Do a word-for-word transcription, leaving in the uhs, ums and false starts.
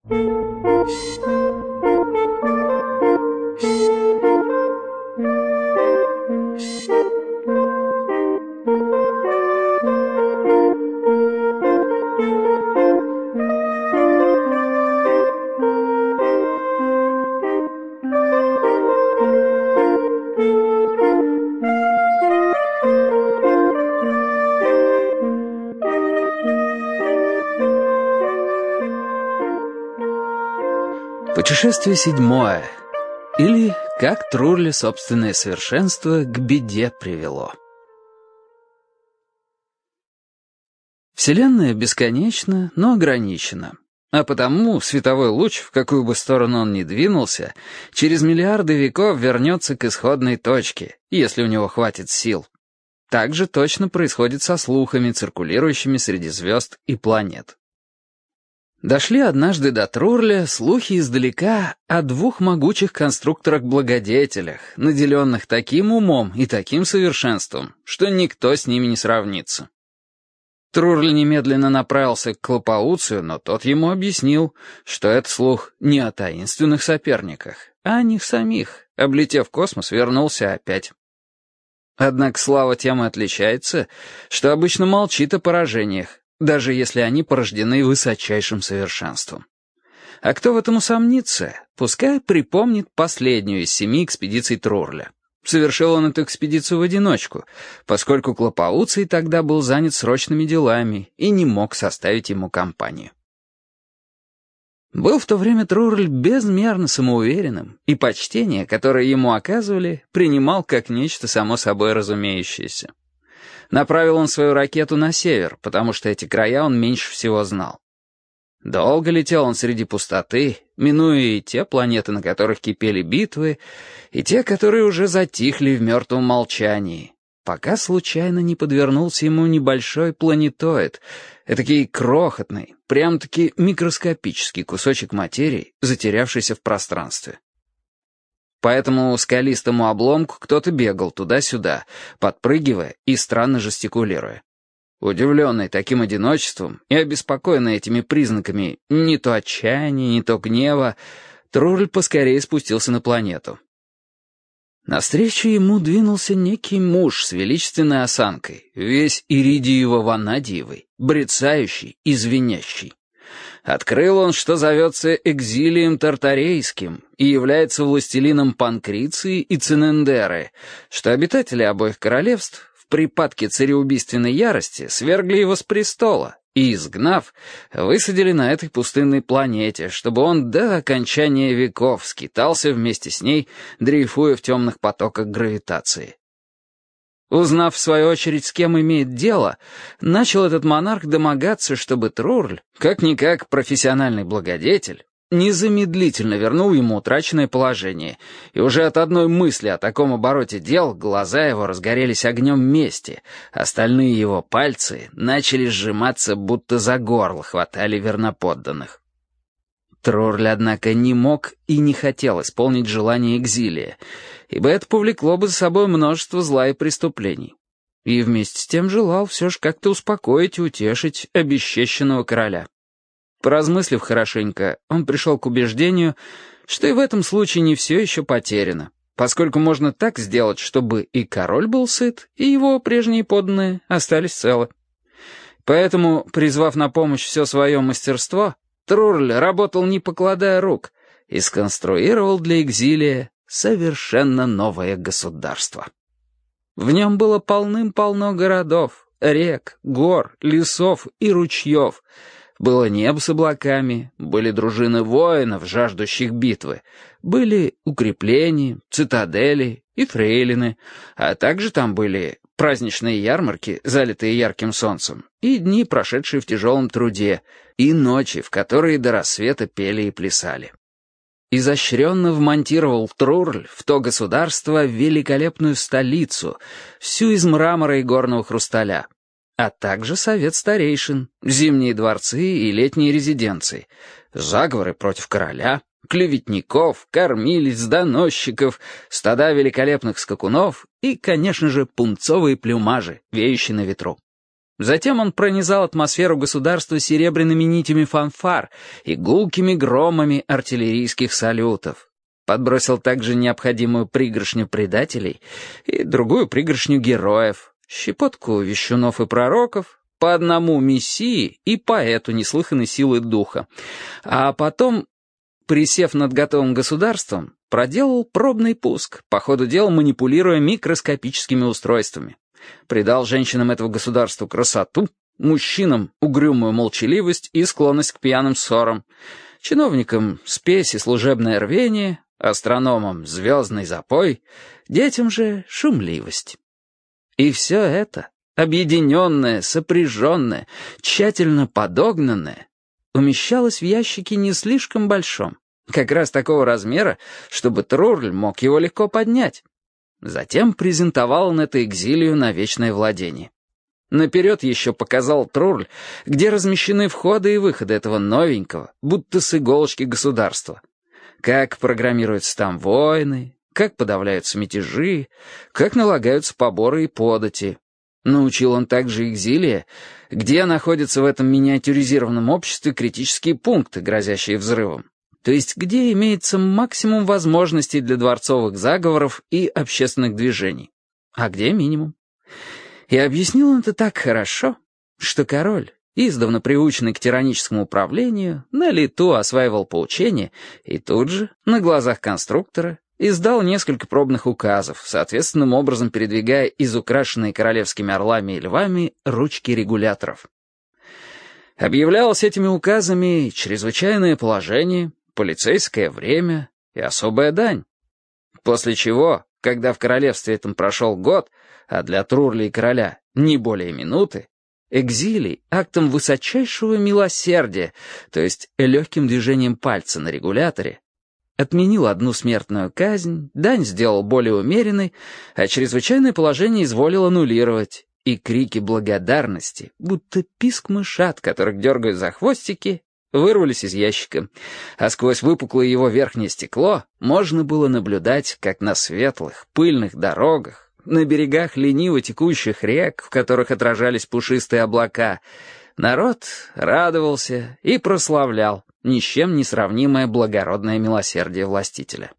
Путешествие седьмое. Или «Как Трурля собственное совершенство к беде привело». Вселенная бесконечна, но ограничена. А потому световой луч, в какую бы сторону он ни двинулся, через миллиарды веков вернется к исходной точке, если у него хватит сил. Так же точно происходит со слухами, циркулирующими среди звезд и планет. Дошли однажды до Трурля слухи издалека о двух могучих конструкторах-благодетелях, наделенных таким умом и таким совершенством, что никто с ними не сравнится. Трурль немедленно направился к Клопауцию, но тот ему объяснил, что это слух не о таинственных соперниках, а о них самих. Облетев космос, вернулся опять. Однако слава тем и отличается, что обычно молчит о поражениях, даже если они порождены высочайшим совершенством. А кто в этом усомнится, пускай припомнит последнюю из семи экспедиций Трурля. Совершил он эту экспедицию в одиночку, поскольку Клопауций тогда был занят срочными делами и не мог составить ему компанию. Был в то время Трурль безмерно самоуверенным, и почтение, которое ему оказывали, принимал как нечто само собой разумеющееся. Направил он свою ракету на север, потому что эти края он меньше всего знал. Долго летел он среди пустоты, минуя и те планеты, на которых кипели битвы, и те, которые уже затихли в мертвом молчании, пока случайно не подвернулся ему небольшой планетоид, этакий крохотный, прям-таки микроскопический кусочек материи, затерявшийся в пространстве. По этому скалистому обломку кто-то бегал туда-сюда, подпрыгивая и странно жестикулируя. Удивленный таким одиночеством и обеспокоенный этими признаками не то отчаяния, не то гнева, Трурль поскорее спустился на планету. Навстречу ему двинулся некий муж с величественной осанкой, весь иридиево-ванадиевый, брецающий и звенящий. Открыл он, что зовется Экзилием Тартарейским и является властелином Панкриции и Цинендеры, что обитатели обоих королевств в припадке цареубийственной ярости свергли его с престола и, изгнав, высадили на этой пустынной планете, чтобы он до окончания веков скитался вместе с ней, дрейфуя в темных потоках гравитации. Узнав, в свою очередь, с кем имеет дело, начал этот монарх домогаться, чтобы Трурль, как-никак профессиональный благодетель, незамедлительно вернул ему утраченное положение, и уже от одной мысли о таком обороте дел глаза его разгорелись огнем мести, остальные его пальцы начали сжиматься, будто за горло хватали верноподданных. Трурль, однако, не мог и не хотел исполнить желание Экзилия, ибо это повлекло бы за собой множество зла и преступлений. И вместе с тем желал все же как-то успокоить и утешить обесчещенного короля. Поразмыслив хорошенько, он пришел к убеждению, что и в этом случае не все еще потеряно, поскольку можно так сделать, чтобы и король был сыт, и его прежние подданные остались целы. Поэтому, призвав на помощь все свое мастерство, Трурль работал не покладая рук и сконструировал для Экзилия совершенно новое государство. В нем было полным-полно городов, рек, гор, лесов и ручьев. Было небо с облаками, были дружины воинов, жаждущих битвы, были укрепления, цитадели и фрейлины, а также там были праздничные ярмарки, залитые ярким солнцем, и дни, прошедшие в тяжелом труде, и ночи, в которые до рассвета пели и плясали. Изощренно вмонтировал Трурль в то государство великолепную столицу, всю из мрамора и горного хрусталя, а также совет старейшин, зимние дворцы и летние резиденции, заговоры против короля, клеветников, кормилиц, доносчиков, стада великолепных скакунов и, конечно же, пунцовые плюмажи, веющие на ветру. Затем он пронизал атмосферу государства серебряными нитями фанфар и гулкими громами артиллерийских салютов. Подбросил также необходимую пригоршню предателей и другую пригоршню героев, щепотку вещунов и пророков, по одному мессии и поэту неслыханной силы духа. А потом, присев над готовым государством, проделал пробный пуск, по ходу дела манипулируя микроскопическими устройствами. Придал женщинам этого государства красоту, мужчинам угрюмую молчаливость и склонность к пьяным ссорам, чиновникам спесь и служебное рвение, астрономам звездный запой, детям же шумливость. И все это, объединенное, сопряженное, тщательно подогнанное, умещалось в ящике не слишком большом, как раз такого размера, чтобы Трурль мог его легко поднять. Затем презентовал он это экзилию на вечное владение. Наперед еще показал Трурль, где размещены входы и выходы этого новенького, будто с иголочки государства. Как программируются там войны, как подавляются мятежи, как налагаются поборы и подати. Научил он также экзилия, где находятся в этом миниатюризированном обществе критические пункты, грозящие взрывом. То есть где имеется максимум возможностей для дворцовых заговоров и общественных движений, а где минимум. И объяснил он это так хорошо, что король, издавна приученный к тираническому управлению, на лету осваивал поучения и тут же, на глазах конструктора, издал несколько пробных указов, соответственным образом передвигая изукрашенные королевскими орлами и львами ручки регуляторов. Объявлялось этими указами чрезвычайное положение, полицейское время и особая дань. После чего, когда в королевстве этом прошел год, а для Трурли и короля не более минуты, экзилий актом высочайшего милосердия, то есть легким движением пальца на регуляторе, отменил одну смертную казнь, дань сделал более умеренной, а чрезвычайное положение изволил аннулировать, и крики благодарности, будто писк мышат, которых дергают за хвостики, вырвались из ящика, а сквозь выпуклое его верхнее стекло можно было наблюдать, как на светлых, пыльных дорогах, на берегах лениво текущих рек, в которых отражались пушистые облака, народ радовался и прославлял ни с чем не сравнимое благородное милосердие властителя.